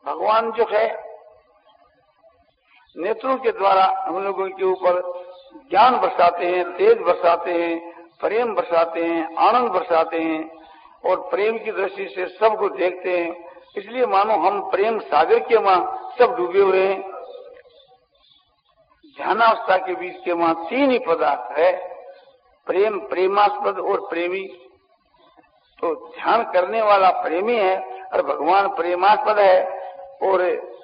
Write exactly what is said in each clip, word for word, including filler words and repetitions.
भगवान जो है नेत्रों के द्वारा हम लोगों के ऊपर ज्ञान बरसाते हैं, तेज बरसाते हैं, प्रेम बरसाते हैं, आनंद बरसाते हैं और प्रेम की दृष्टि से सबको देखते हैं। इसलिए मानो हम प्रेम सागर के मां सब डूबे हुए हैं। ध्यानावस्था के बीच के मां तीन ही पदार्थ है, प्रेम, प्रेमास्पद और प्रेमी। तो ध्यान करने वाला प्रेमी है और भगवान प्रेमास्पद है और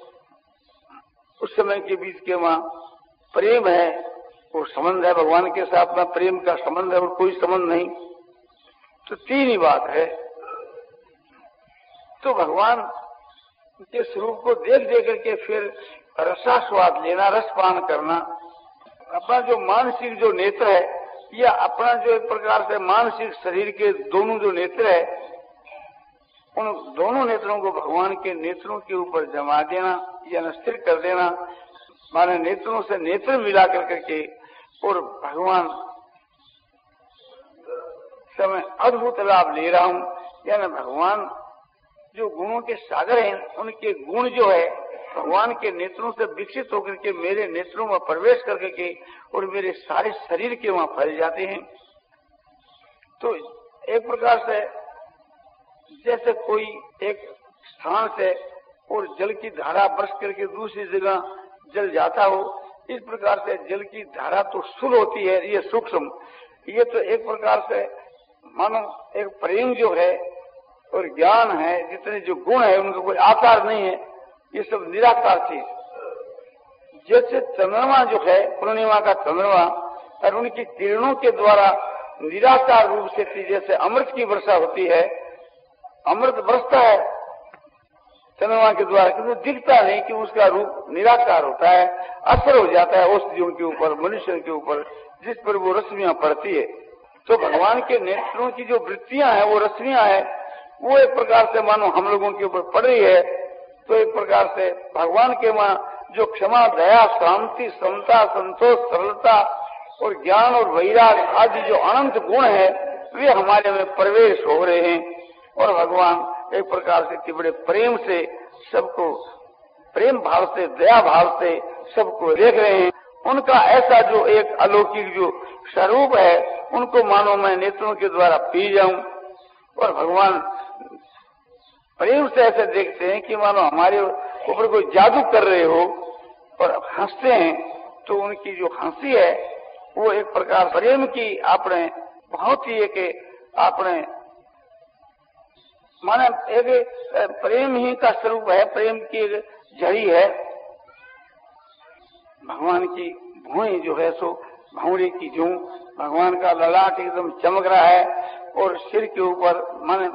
उस समय के बीच के मां प्रेम है और संबंध है भगवान के साथ में, प्रेम का संबंध है और कोई संबंध नहीं। तो तीन ही बात है। तो भगवान के स्वरूप को देख देख करके फिर रसास्वाद लेना, रसपान करना। अपना जो मानसिक जो नेत्र है या अपना जो एक प्रकार से मानसिक शरीर के दोनों जो नेत्र है, उन दोनों नेत्रों को भगवान के नेत्रों के ऊपर जमा देना या स्थिर कर देना। माने नेत्रों से नेत्र मिला कर करके और भगवान समय अद्भुत लाभ ले रहा हूं, यानी भगवान जो गुणों के सागर हैं, उनके गुण जो है भगवान के नेत्रों से विकसित होकर के मेरे नेत्रों में प्रवेश करके के और मेरे सारे शरीर के वहां फैल जाते हैं। तो एक प्रकार से जैसे कोई एक स्थान से और जल की धारा बरस करके दूसरी जगह जल जाता हो, इस प्रकार से जल की धारा तो स्थूल होती है, ये सूक्ष्म। ये तो एक प्रकार से मानो एक प्रेम जो है और ज्ञान है, जितने जो गुण है उनका कोई आकार नहीं है, ये सब निराकार चीज। जैसे चंद्रमा जो है, पूर्णिमा का चंद्रमा और उनकी किरणों के द्वारा निराकार रूप से जैसे अमृत की वर्षा होती है, अमृत बरसता है चंद्रमा के द्वारा, किंतु दिखता नहीं कि उसका रूप निराकार होता है, असर हो जाता है औषधियों के ऊपर, मनुष्य के ऊपर, जिस पर वो रश्मियां पड़ती है। तो भगवान के नेत्रों की जो वृत्तियां हैं, वो रश्मियां हैं, वो एक प्रकार से मानो हम लोगों के ऊपर पड़ रही है। तो एक प्रकार से भगवान के मां जो क्षमा, दया, शांति, समता, संतोष, सरलता और ज्ञान और वैराग आदि जो अनंत गुण है, वे हमारे में प्रवेश हो रहे हैं और भगवान एक प्रकार से बड़े प्रेम से सबको, प्रेम भाव से, दया भाव से सबको देख रहे हैं। उनका ऐसा जो एक अलौकिक जो स्वरूप है, उनको मानो मैं नेत्रों के द्वारा पी जाऊं और भगवान प्रेम से ऐसे देखते हैं कि मानो हमारे ऊपर कोई जादू कर रहे हो और हंसते हैं। तो उनकी जो हंसी है वो एक प्रकार प्रेम की आपने बहुत ही एक आपने माने एक प्रेम ही का स्वरूप है, प्रेम की एक जड़ी है। भगवान की भुएं जो है सो भौरे की जूं, भगवान का ललाट एकदम चमक रहा है और सिर के ऊपर माने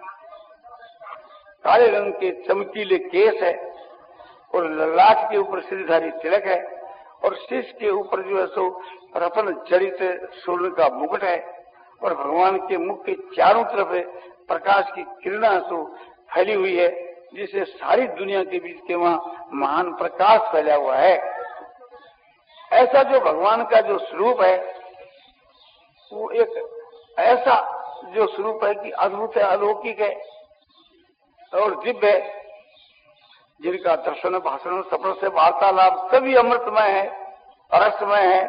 काले रंग के चमकीले केस है और ललाट के ऊपर श्रीधारी तिलक है और शीश के ऊपर जो है सो रतन जड़ित स्वर्ण का मुकुट है और भगवान के मुख के चारों तरफ प्रकाश की किरणा सो फैली हुई है, जिससे सारी दुनिया के बीच के वहाँ महान प्रकाश फैला हुआ है। ऐसा जो भगवान का जो स्वरूप है वो एक ऐसा जो स्वरूप है कि अद्भुत है, अलौकिक है और दिव्य है, जिनका दर्शन, भाषण, सफर से वार्तालाप सभी अमृतमय है, रसमय है।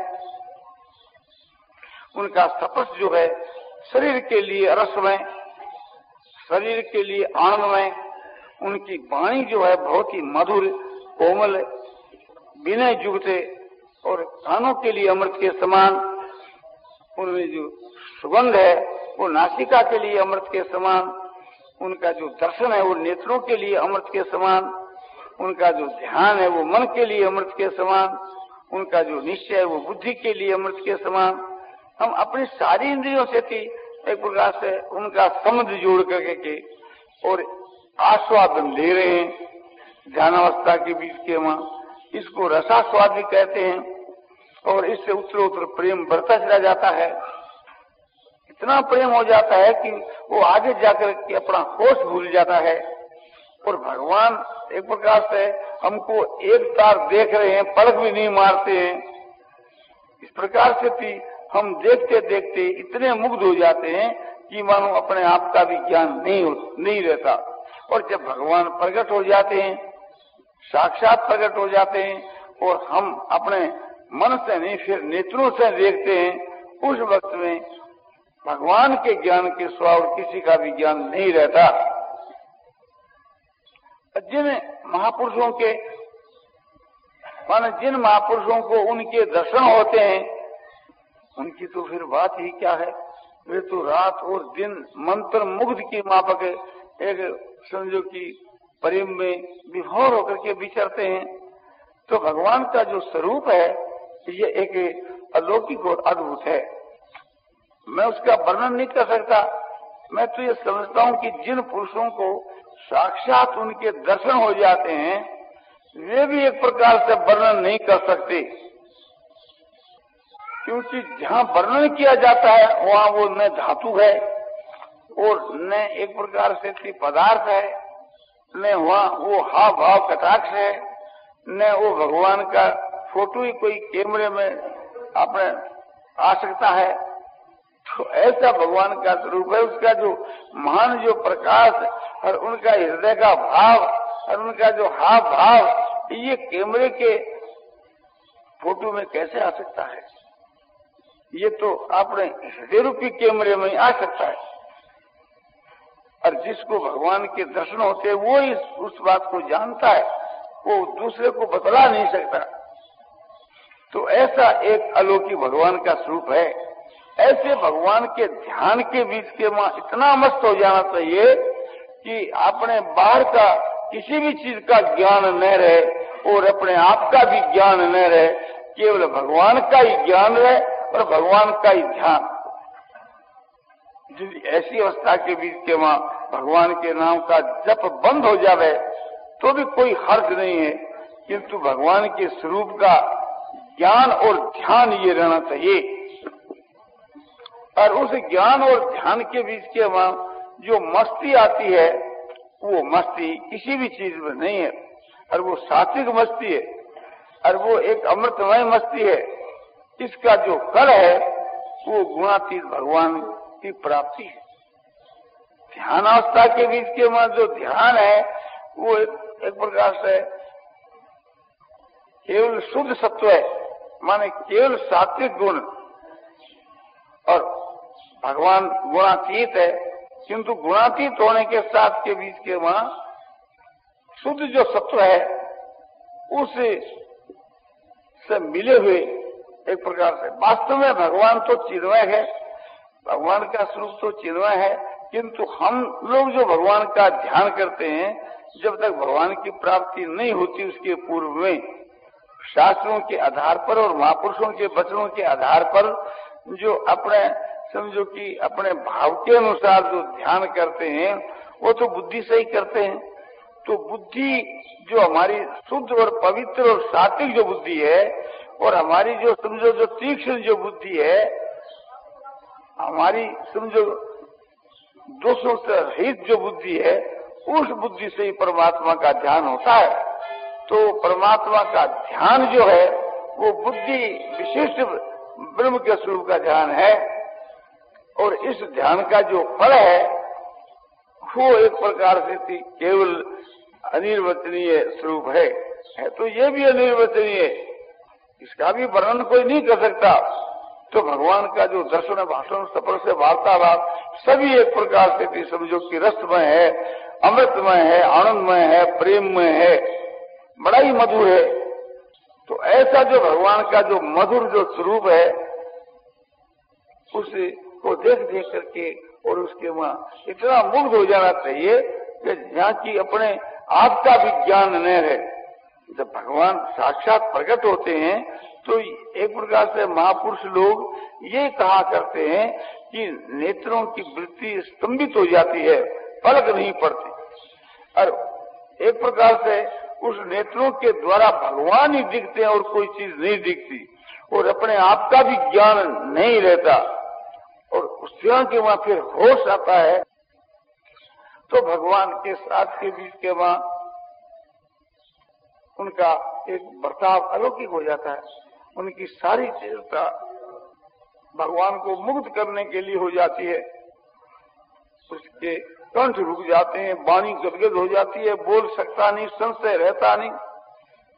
उनका तपस जो है शरीर के लिए रसमय, शरीर के लिए आनंदमय। उनकी वाणी जो है बहुत ही मधुर, कोमल, विनय युक्त और कानों के लिए अमृत के समान। उनमें जो सुगंध है वो नासिका के लिए अमृत के समान। उनका जो दर्शन है वो नेत्रों के लिए अमृत के समान। उनका जो ध्यान है वो मन के लिए अमृत के समान। उनका जो निश्चय है वो बुद्धि के लिए अमृत के समान। हम अपनी सारी इंद्रियों से थी एक प्रकार से उनका संबंध जोड़ करके के और आस्वादन ले रहे हैं ध्यानावस्था के बीच के वहां। इसको रसास्वाद भी कहते हैं और इससे उत्तरोत्तर प्रेम बढ़ता चला जाता है। इतना प्रेम हो जाता है कि वो आगे जाकर के अपना होश भूल जाता है और भगवान एक प्रकार से हमको एक तार देख रहे हैं, पलक भी नहीं मारते हैं। इस प्रकार से थी हम देखते देखते इतने मुग्ध हो जाते हैं कि मानो अपने आप का भी ज्ञान नहीं हो, नहीं रहता। और जब भगवान प्रकट हो जाते हैं साक्षात प्रकट हो जाते हैं और हम अपने मन से नहीं फिर नेत्रों से देखते हैं। उस वक्त में भगवान के ज्ञान के सिवा और किसी का भी ज्ञान नहीं रहता। जिन महापुरुषों के माने जिन महापुरुषों को उनके दर्शन होते हैं उनकी तो फिर बात ही क्या है। वे तो रात और दिन मंत्र मुग्ध की माफक एक समझो कि प्रेम में विभोर होकर के विचरते हैं। तो भगवान का जो स्वरूप है ये एक अलौकिक और अद्भुत है। मैं उसका वर्णन नहीं कर सकता। मैं तो ये समझता हूँ कि जिन पुरुषों को साक्षात उनके दर्शन हो जाते हैं वे भी एक प्रकार से वर्णन नहीं कर सकते, क्योंकि जहाँ वर्णन किया जाता है वहाँ वो न धातु है और न एक प्रकार से पदार्थ है, न वहाँ वो हाव भाव कटाक्ष है, न वो भगवान का फोटो ही कोई कैमरे में अपने आ सकता है। तो ऐसा भगवान का स्वरूप है। उसका जो महान जो प्रकाश और उनका हृदय का भाव और उनका जो हाव भाव ये कैमरे के फोटो में कैसे आ सकता है। ये तो अपने हृदय रूपी कैमरे में आ सकता है। और जिसको भगवान के दर्शन होते हैं वो इस उस बात को जानता है, वो दूसरे को बतला नहीं सकता। तो ऐसा एक अलौकिक भगवान का स्वरूप है। ऐसे भगवान के ध्यान के बीच के मां इतना मस्त हो जाना चाहिए कि अपने बाहर का किसी भी चीज का ज्ञान न रहे और अपने आप का भी ज्ञान न रहे, केवल भगवान का ही ज्ञान रहे और भगवान का ही ध्यान। यदि ऐसी अवस्था के बीच के मां भगवान के नाम का जप बंद हो जावे तो भी कोई हर्ज नहीं है, किंतु भगवान के स्वरूप का ज्ञान और ध्यान ये रहना चाहिए। और उस ज्ञान और ध्यान के बीच के वहां जो मस्ती आती है वो मस्ती किसी भी चीज में नहीं है, और वो सात्विक मस्ती है और वो एक अमृतमय मस्ती है। इसका जो फल है वो गुणातीत भगवान की प्राप्ति है। ध्यानावस्था के बीच के वहां जो ध्यान है वो एक, एक प्रकार से केवल शुद्ध सत्व है, माने केवल सात्विक गुण। और भगवान गुणातीत है, किंतु गुणातीत होने के साथ के बीच के वहां शुद्ध जो सत्व है उस से मिले हुए एक प्रकार से वास्तव में भगवान तो चिन्मय है, भगवान का स्वरूप तो चिन्मय है, किंतु हम लोग जो भगवान का ध्यान करते हैं जब तक भगवान की प्राप्ति नहीं होती उसके पूर्व में शास्त्रों के आधार पर और महापुरुषों के वचनों के आधार पर जो अपने समझो कि अपने भाव के अनुसार जो ध्यान करते हैं वो तो बुद्धि से ही करते हैं। तो बुद्धि जो हमारी शुद्ध और पवित्र और सात्विक जो बुद्धि है और हमारी जो समझो जो तीक्ष्ण जो बुद्धि है, हमारी समझो दोषों से रहित जो बुद्धि है, उस बुद्धि से ही परमात्मा का ध्यान होता है। तो परमात्मा का ध्यान जो है वो बुद्धि विशिष्ट ब्रह्म के स्वरूप का ध्यान है, और इस ध्यान का जो फल है वो एक प्रकार से केवल अनिर्वचनीय स्वरूप है, है तो ये भी अनिर्वचनीय, इसका भी वर्णन कोई नहीं कर सकता। तो भगवान का जो दर्शन भाषण सफर से वार्तालाप सभी एक प्रकार से समझो कि रसमय है, अमृतमय है, आनंदमय है, प्रेममय है, बड़ा ही मधुर है। तो ऐसा जो भगवान का जो मधुर जो स्वरूप है उसे को देख देख करके और उसके वहां इतना मुग्ध हो जाना चाहिए कि जहाँ की अपने आप का भी ज्ञान न रहे। जब भगवान साक्षात प्रकट होते हैं तो एक प्रकार से महापुरुष लोग ये कहा करते हैं कि नेत्रों की वृत्ति स्तंभित हो जाती है, पलक नहीं पड़ती, और एक प्रकार से उस नेत्रों के द्वारा भगवान ही दिखते हैं और कोई चीज नहीं दिखती, और अपने आप का भी ज्ञान नहीं रहता, और उस ज्ञान के वहां फिर होश आता है। तो भगवान के साथ के बीच के वहां उनका एक बर्ताव अलौकिक हो जाता है। उनकी सारी चेष्टा भगवान को मुग्ध करने के लिए हो जाती है। उसके कंठ रुक जाते हैं, वाणी गदगद हो जाती है, बोल सकता नहीं, संशय रहता नहीं।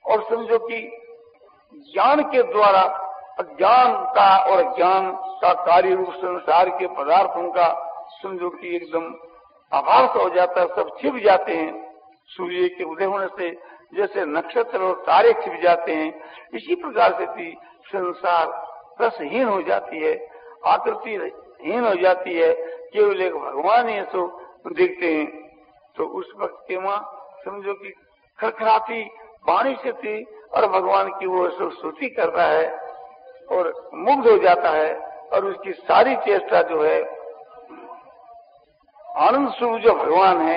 और समझो कि ज्ञान के द्वारा अज्ञान का और ज्ञान का कार्य रूप संसार के पदार्थों का समझो कि एकदम आभास हो जाता है, सब छिप जाते हैं। सूर्य के उदय होने से जैसे नक्षत्र और तारे छिप जाते हैं, इसी प्रकार से भी संसार रसहीन हो जाती है, आकृतिहीन हो जाती है, केवल एक भगवान ही सो दिखते हैं। तो उस वक्त के वहां समझो कि खरखराती वाणी से थी और भगवान की वो सब स्तुति करता है और मुग्ध हो जाता है, और उसकी सारी चेष्टा जो है आनंद स्वरूप जो भगवान है,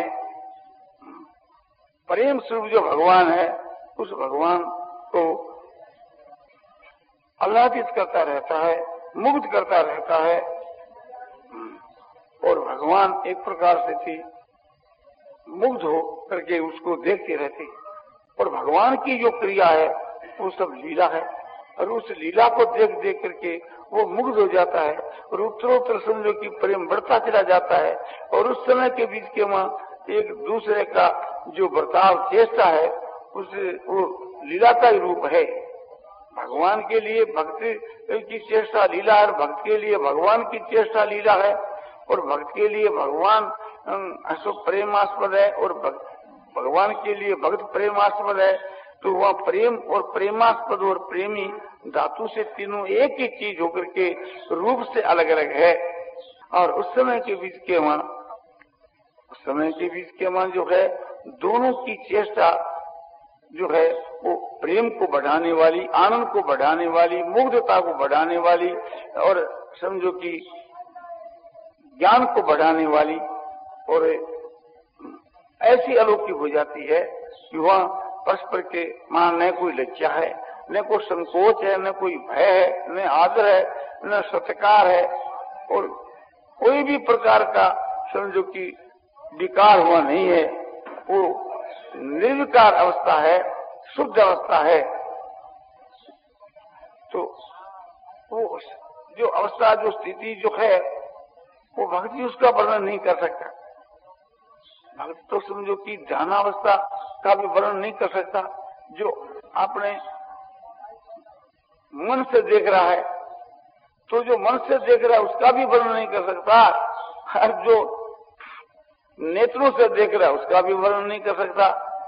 प्रेम स्वरूप जो भगवान है, उस भगवान को आह्लादित करता रहता है, मुग्ध करता रहता है। और भगवान एक प्रकार से थी मुग्ध हो करके उसको देखते रहते, और भगवान की जो क्रिया है वो सब लीला है, और उस लीला को देख देख करके वो मुग्ध हो जाता है, और उत्तरोत्तर समझो कि प्रेम बढ़ता चला जाता है। और उस समय के बीच के वहां एक दूसरे का जो बर्ताव चेष्टा है, उस वो लीला का ही रूप है। भगवान के लिए भक्ति की चेष्टा लीला है, भक्त के लिए भगवान की चेष्टा लीला है, और भक्त के लिए भगवान अशोक प्रेमास्पद है, और भगवान के लिए भक्त प्रेमास्पद है। तो वह प्रेम और प्रेमास्पद और प्रेमी धातु से तीनों एक ही चीज होकर के रूप से अलग अलग है। और उस समय के बीच के वहां उस समय के बीच के वहां जो है दोनों की चेष्टा जो है वो प्रेम को बढ़ाने वाली, आनंद को बढ़ाने वाली, मुग्धता को बढ़ाने वाली, और समझो कि ज्ञान को बढ़ाने वाली और ऐसी अलौकिक हो जाती है कि वह परस्पर के वहां न कोई लज्जा है, न कोई संकोच है, न कोई भय है, न आदर है, न सत्कार है, और कोई भी प्रकार का समझो कि विकार हुआ नहीं है। वो निर्विकार अवस्था है, शुद्ध अवस्था है। तो वो जो अवस्था, जो स्थिति जो है, वो भक्ति उसका वर्णन नहीं कर सकता। भक्त तो समझो कि ध्यानावस्था का भी वर्णन नहीं कर सकता। जो अपने मन से देख रहा है, तो जो मन से देख रहा है उसका भी वर्णन नहीं कर सकता, और जो नेत्रों से देख रहा है उसका भी वर्णन नहीं कर सकता।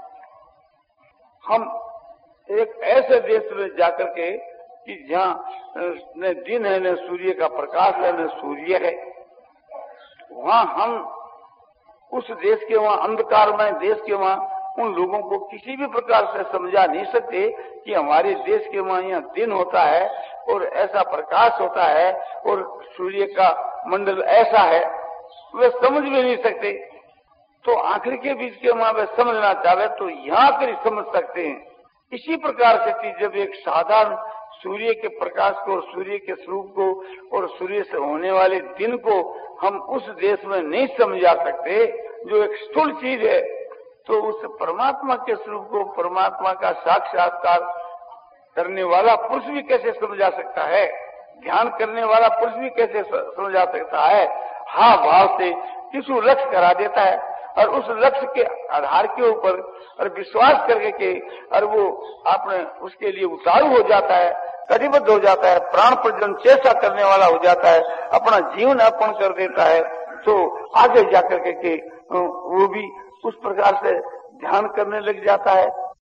हम एक ऐसे देश में जाकर के कि जहाँ न दिन है, न सूर्य का प्रकाश है, न सूर्य है, वहाँ हम उस देश के वहाँ अंधकारमय देश के वहाँ उन लोगों को किसी भी प्रकार से समझा नहीं सकते कि हमारे देश के वहाँ यहाँ दिन होता है और ऐसा प्रकाश होता है और सूर्य का मंडल ऐसा है, वे समझ भी नहीं सकते। तो आखिर के बीच के वहाँ वे समझना चाहे तो यहाँ कर समझ सकते हैं। इसी प्रकार से जब एक साधारण सूर्य के प्रकाश को और सूर्य के स्वरूप को और सूर्य से होने वाले दिन को हम उस देश में नहीं समझा सकते, जो एक स्थूल चीज है, तो उस परमात्मा के स्वरूप को, परमात्मा का साक्षात्कार करने वाला पुरुष भी कैसे समझा सकता है, ध्यान करने वाला पुरुष भी कैसे समझा सकता है। हाँ भाव से किसी लक्ष्य करा देता है, और उस लक्ष्य के आधार के ऊपर और विश्वास करके के और वो आपने उसके लिए उतारू हो जाता है, कटिबद्ध हो जाता है, प्राण प्रजन चेष्टा करने वाला हो जाता है, अपना जीवन अर्पण कर देता है, तो आगे जाकर के वो भी उस प्रकार से ध्यान करने लग जाता है।